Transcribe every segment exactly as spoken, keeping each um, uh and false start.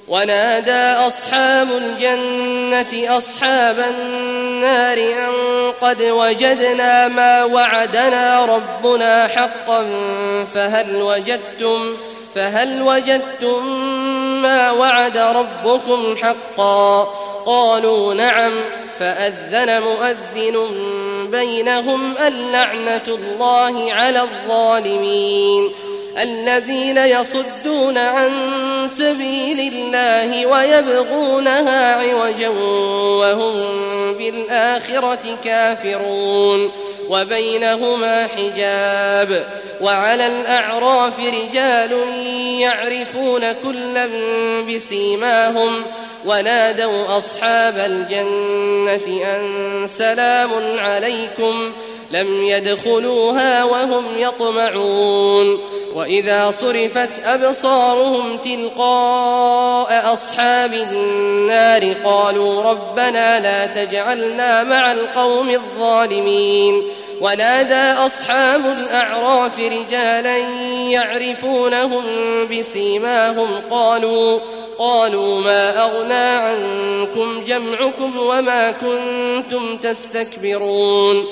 ونادى أصحاب الجنة أصحاب النار أن قد وجدنا ما وعدنا ربنا حقا فهل وجدتم فهل وجدتم ما وعد ربكم حقا قالوا نعم فأذن مؤذن بينهم اللعنة الله على الظالمين الذين يصدون عن سبيل الله ويبغونها عوجا وهم بالآخرة كافرون وبينهما حجاب وعلى الأعراف رجال يعرفون كلا بسيماهم ونادوا أصحاب الجنة أن سلام عليكم لم يدخلوها وهم يطمعون وإذا صرفت أبصارهم تلقاء أصحاب النار قالوا ربنا لا تجعلنا مع القوم الظالمين ونادى أصحاب الأعراف رجالا يعرفونهم بسيماهم قالوا قالوا ما أغنى عنكم جمعكم وما كنتم تستكبرون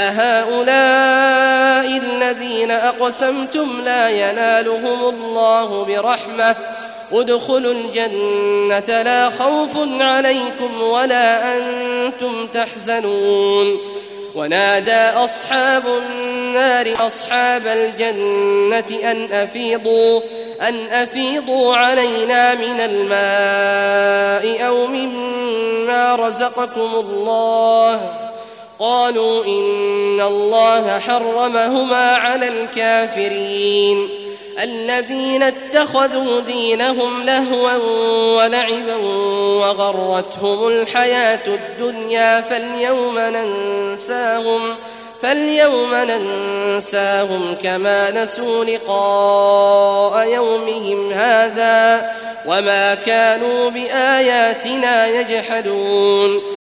أهؤلاء الذين أقسمتم لا ينالهم الله برحمة ادخلوا الجنة لا خوف عليكم ولا أنتم تحزنون ونادى أصحاب النار أصحاب الجنة أن أفيضوا أن أفيضوا علينا من الماء أو مما رزقكم الله قالوا إن الله حرمهما على الكافرين الذين اتخذوا دينهم لهوا ولعبا وغرتهم الحياة الدنيا فاليوم ننساهم فاليوم ننساهم كما نسوا لقاء يومهم هذا وما كانوا بآياتنا يجحدون